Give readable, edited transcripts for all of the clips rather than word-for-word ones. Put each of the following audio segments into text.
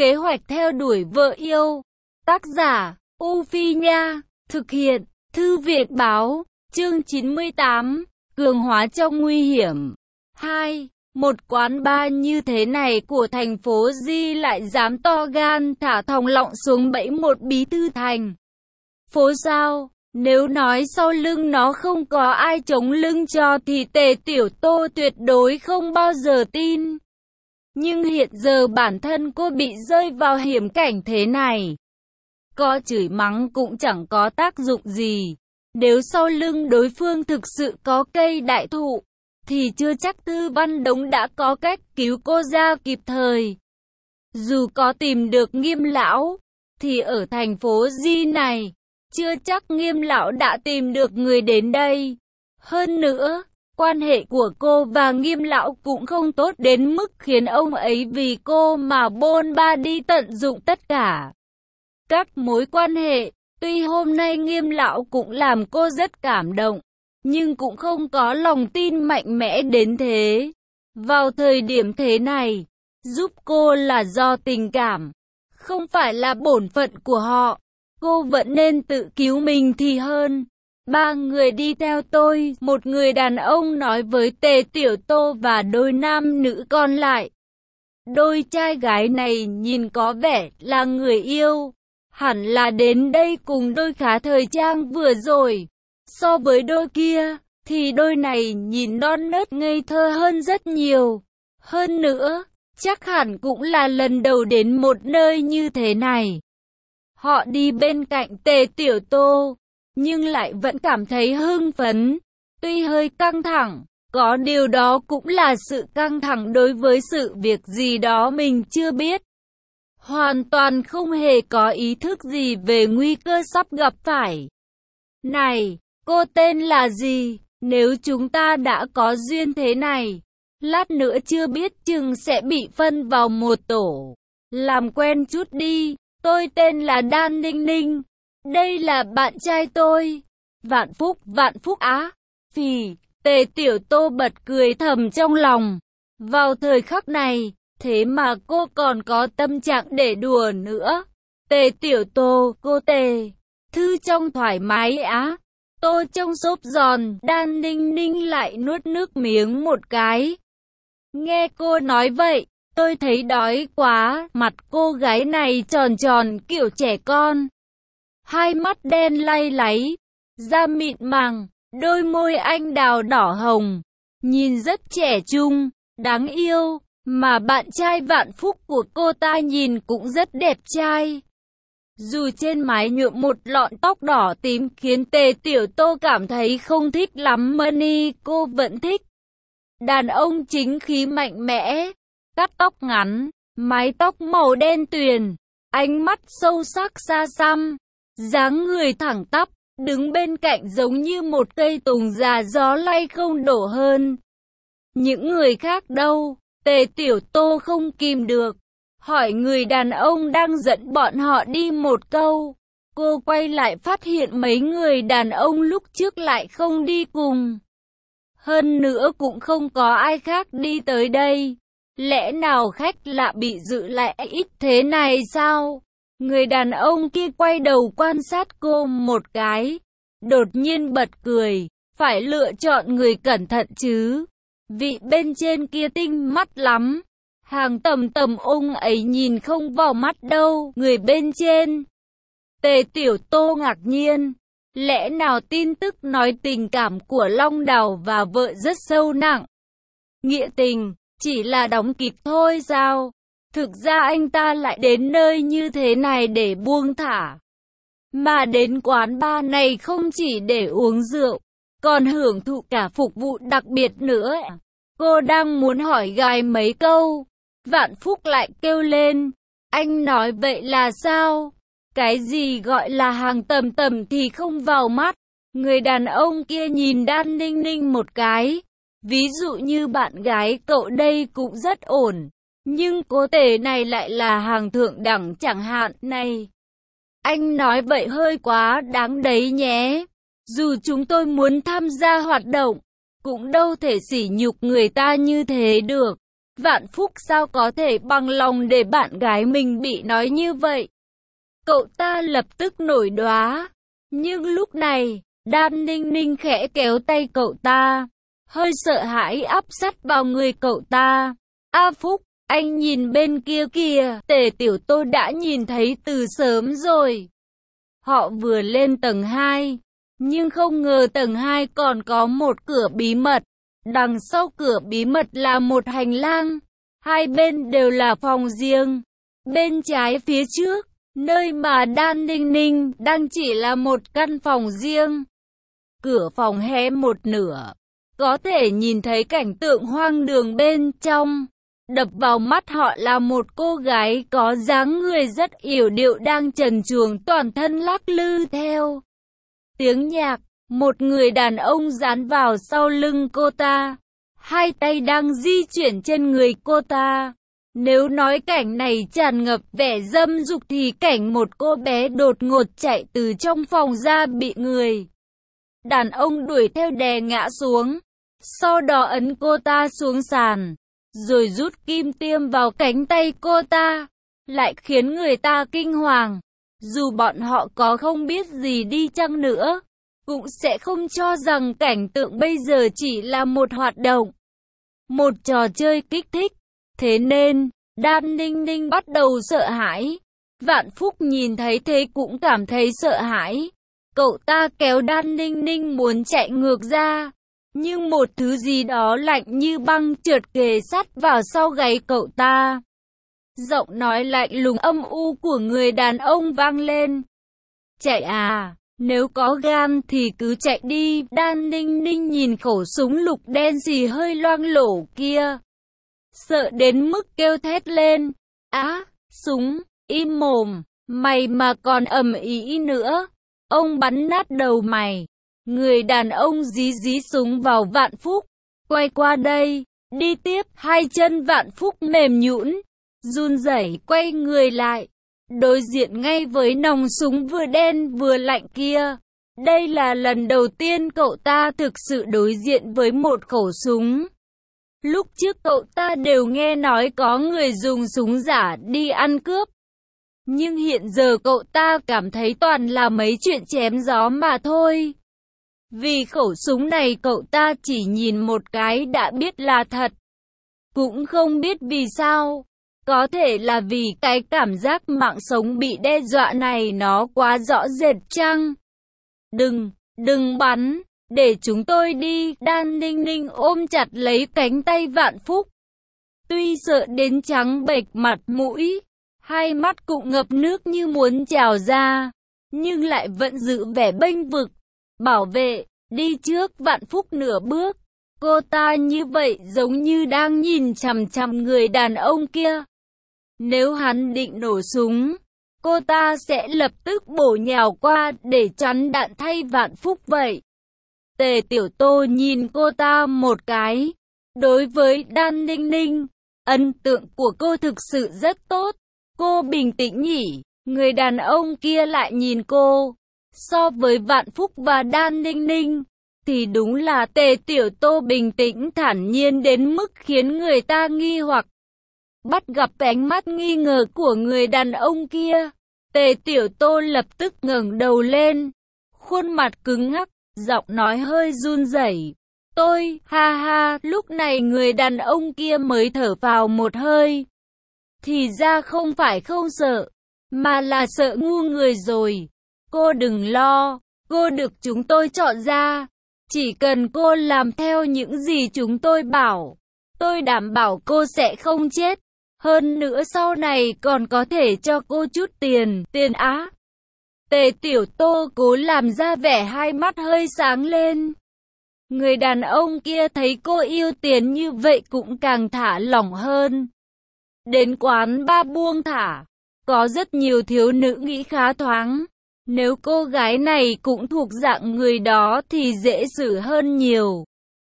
Kế hoạch theo đuổi vợ yêu. Tác giả, U Phi Nha. Thực hiện, Thư viện Báo. Chương 98. Cường hóa trong nguy hiểm. 2. Một quán bar như thế này của thành phố Di lại dám to gan thả thòng lọng xuống bẫy một bí thư thành phố sao? Nếu nói sau lưng nó không có ai chống lưng cho thì Tề Tiểu Tô tuyệt đối không bao giờ tin. Nhưng hiện giờ bản thân cô bị rơi vào hiểm cảnh thế này, có chửi mắng cũng chẳng có tác dụng gì. Nếu sau lưng đối phương thực sự có cây đại thụ, thì chưa chắc Tư Văn Đống đã có cách cứu cô ra kịp thời. Dù có tìm được Nghiêm lão, thì ở thành phố Di này, chưa chắc Nghiêm lão đã tìm được người đến đây. Hơn nữa, quan hệ của cô và Nghiêm lão cũng không tốt đến mức khiến ông ấy vì cô mà bôn ba đi tận dụng tất cả các mối quan hệ. Tuy hôm nay Nghiêm lão cũng làm cô rất cảm động, nhưng cũng không có lòng tin mạnh mẽ đến thế. Vào thời điểm thế này, giúp cô là do tình cảm, không phải là bổn phận của họ. Cô vẫn nên tự cứu mình thì hơn. Ba người đi theo tôi, một người đàn ông nói với Tề Tiểu Tô và đôi nam nữ còn lại. Đôi trai gái này nhìn có vẻ là người yêu, hẳn là đến đây cùng đôi khá thời trang vừa rồi. So với đôi kia, thì đôi này nhìn non nớt ngây thơ hơn rất nhiều. Hơn nữa, chắc hẳn cũng là lần đầu đến một nơi như thế này. Họ đi bên cạnh Tề Tiểu Tô, nhưng lại vẫn cảm thấy hưng phấn. Tuy hơi căng thẳng, có điều đó cũng là sự căng thẳng đối với sự việc gì đó mình chưa biết. Hoàn toàn không hề có ý thức gì về nguy cơ sắp gặp phải. Này, cô tên là gì? Nếu chúng ta đã có duyên thế này, lát nữa chưa biết chừng sẽ bị phân vào một tổ. Làm quen chút đi. Tôi tên là Đan Ninh Ninh. Đây là bạn trai tôi. Vạn Phúc á. Phì, Tề Tiểu Tô bật cười thầm trong lòng. Vào thời khắc này, thế mà cô còn có tâm trạng để đùa nữa. Tề Tiểu Tô, cô Tề. Thư trong thoải mái á. Tô trong xốp giòn. Đan Ninh Ninh lại nuốt nước miếng một cái. Nghe cô nói vậy, tôi thấy đói quá. Mặt cô gái này tròn tròn kiểu trẻ con, hai mắt đen lay láy, da mịn màng, đôi môi anh đào đỏ hồng, nhìn rất trẻ trung, đáng yêu. Mà bạn trai Vạn Phúc của cô ta nhìn cũng rất đẹp trai. Dù trên mái nhuộm một lọn tóc đỏ tím khiến Tề Tiểu Tô cảm thấy không thích lắm, Mani cô vẫn thích. Đàn ông chính khí mạnh mẽ, cắt tóc ngắn, mái tóc màu đen tuyền, ánh mắt sâu sắc xa xăm, dáng người thẳng tắp, đứng bên cạnh giống như một cây tùng già gió lay không đổ hơn. Những người khác đâu? Tề Tiểu Tô không kìm được, hỏi người đàn ông đang dẫn bọn họ đi một câu. Cô quay lại phát hiện mấy người đàn ông lúc trước lại không đi cùng. Hơn nữa cũng không có ai khác đi tới đây. Lẽ nào khách lạ bị giữ lại ít thế này sao? Người đàn ông kia quay đầu quan sát cô một cái, đột nhiên bật cười. Phải lựa chọn người cẩn thận chứ. Vị bên trên kia tinh mắt lắm. Hàng tầm tầm ông ấy nhìn không vào mắt đâu. Người bên trên. Tề Tiểu Tô ngạc nhiên. Lẽ nào tin tức nói tình cảm của Long Đào và vợ rất sâu nặng? Nghĩa tình chỉ là đóng kịch thôi sao? Thực ra anh ta lại đến nơi như thế này để buông thả. Mà đến quán bar này không chỉ để uống rượu, còn hưởng thụ cả phục vụ đặc biệt nữa. Cô đang muốn hỏi gài mấy câu, Vạn Phúc lại kêu lên. Anh nói vậy là sao? Cái gì gọi là hàng tầm tầm thì không vào mắt? Người đàn ông kia nhìn Đan Ninh Ninh một cái. Ví dụ như bạn gái cậu đây cũng rất ổn, nhưng cô Tề này lại là hàng thượng đẳng chẳng hạn. Này, anh nói vậy hơi quá đáng đấy nhé. Dù chúng tôi muốn tham gia hoạt động, cũng đâu thể sỉ nhục người ta như thế được. Vạn Phúc sao có thể bằng lòng để bạn gái mình bị nói như vậy? Cậu ta lập tức nổi đoá. Nhưng lúc này, Đan Ninh Ninh khẽ kéo tay cậu ta, hơi sợ hãi áp sát vào người cậu ta. A Phúc, anh nhìn bên kia kìa, Tề Tiểu Tô đã nhìn thấy từ sớm rồi. Họ vừa lên tầng 2, nhưng không ngờ tầng 2 còn có một cửa bí mật. Đằng sau cửa bí mật là một hành lang, hai bên đều là phòng riêng. Bên trái phía trước, nơi mà Đan Ninh Ninh đang chỉ là một căn phòng riêng. Cửa phòng hé một nửa, có thể nhìn thấy cảnh tượng hoang đường bên trong. Đập vào mắt họ là một cô gái có dáng người rất yểu điệu đang trần truồng toàn thân lắc lư theo tiếng nhạc. Một người đàn ông dán vào sau lưng cô ta, hai tay đang di chuyển trên người cô ta. Nếu nói cảnh này tràn ngập vẻ dâm dục thì cảnh một cô bé đột ngột chạy từ trong phòng ra bị người đàn ông đuổi theo đè ngã xuống, sau đó ấn cô ta xuống sàn, rồi rút kim tiêm vào cánh tay cô ta, lại khiến người ta kinh hoàng. Dù bọn họ có không biết gì đi chăng nữa, cũng sẽ không cho rằng cảnh tượng bây giờ chỉ là một hoạt động, một trò chơi kích thích. Thế nên, Đan Ninh Ninh bắt đầu sợ hãi. Vạn Phúc nhìn thấy thế cũng cảm thấy sợ hãi. Cậu ta kéo Đan Ninh Ninh muốn chạy ngược ra, nhưng một thứ gì đó lạnh như băng trượt kề sát vào sau gáy cậu ta. Giọng nói lạnh lùng âm u của người đàn ông vang lên. Chạy à, nếu có gan thì cứ chạy đi. Đan Ninh Ninh nhìn khẩu súng lục đen xì hơi loang lổ kia, sợ đến mức kêu thét lên. Á, súng, im mồm, mày mà còn ầm ĩ nữa, ông bắn nát đầu mày. Người đàn ông dí súng vào Vạn Phúc. Quay qua đây, đi tiếp. Hai chân Vạn Phúc mềm nhũn, run rẩy quay người lại, đối diện ngay với nòng súng vừa đen vừa lạnh kia. Đây là lần đầu tiên cậu ta thực sự đối diện với một khẩu súng. Lúc trước cậu ta đều nghe nói có người dùng súng giả đi ăn cướp, nhưng hiện giờ cậu ta cảm thấy toàn là mấy chuyện chém gió mà thôi. Vì khẩu súng này cậu ta chỉ nhìn một cái đã biết là thật. Cũng không biết vì sao. Có thể là vì cái cảm giác mạng sống bị đe dọa này nó quá rõ rệt chăng? Đừng bắn, để chúng tôi đi. Đan Ninh Ninh ôm chặt lấy cánh tay Vạn Phúc. Tuy sợ đến trắng bệch mặt mũi, hai mắt cũng ngập nước như muốn trào ra, nhưng lại vẫn giữ vẻ bênh vực. Bảo vệ, đi trước Vạn Phúc nửa bước. Cô ta như vậy giống như đang nhìn chằm chằm người đàn ông kia. Nếu hắn định nổ súng, cô ta sẽ lập tức bổ nhào qua để chắn đạn thay Vạn Phúc vậy. Tề Tiểu Tô nhìn cô ta một cái. Đối với Đan Ninh Ninh, ấn tượng của cô thực sự rất tốt. Cô bình tĩnh nhỉ? Người đàn ông kia lại nhìn cô. So với Vạn Phúc và Đan Ninh Ninh, thì đúng là Tề Tiểu Tô bình tĩnh thản nhiên đến mức khiến người ta nghi hoặc. Bắt gặp ánh mắt nghi ngờ của người đàn ông kia, Tề Tiểu Tô lập tức ngẩng đầu lên, khuôn mặt cứng ngắc, giọng nói hơi run rẩy. Tôi, ha ha. Lúc này người đàn ông kia mới thở vào một hơi. Thì ra không phải không sợ, mà là sợ ngu người rồi. Cô đừng lo, cô được chúng tôi chọn ra. Chỉ cần cô làm theo những gì chúng tôi bảo, tôi đảm bảo cô sẽ không chết. Hơn nữa sau này còn có thể cho cô chút tiền á. Tề Tiểu Tô cố làm ra vẻ hai mắt hơi sáng lên. Người đàn ông kia thấy cô yêu tiền như vậy cũng càng thả lỏng hơn. Đến quán ba buông thả, có rất nhiều thiếu nữ nghĩ khá thoáng. Nếu cô gái này cũng thuộc dạng người đó thì dễ xử hơn nhiều.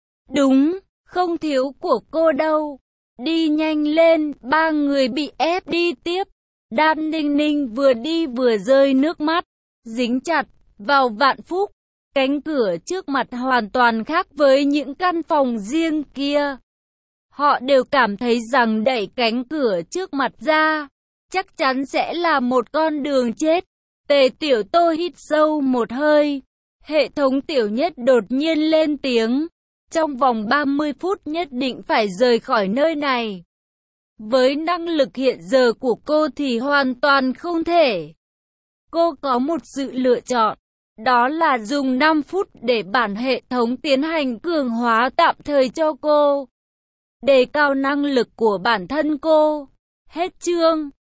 Đúng, không thiếu của cô đâu. Đi nhanh lên. Ba người bị ép đi tiếp. Đan Ninh Ninh vừa đi vừa rơi nước mắt, dính chặt vào Vạn Phúc. Cánh cửa trước mặt hoàn toàn khác với những căn phòng riêng kia. Họ đều cảm thấy rằng đẩy cánh cửa trước mặt ra, chắc chắn sẽ là một con đường chết. Tề Tiểu Tô hít sâu một hơi. Hệ thống Tiểu Nhất đột nhiên lên tiếng. Trong vòng 30 phút nhất định phải rời khỏi nơi này. Với năng lực hiện giờ của cô thì hoàn toàn không thể. Cô có một sự lựa chọn. Đó là dùng 5 phút để bản hệ thống tiến hành cường hóa tạm thời cho cô. Đề cao năng lực của bản thân cô. Hết chương.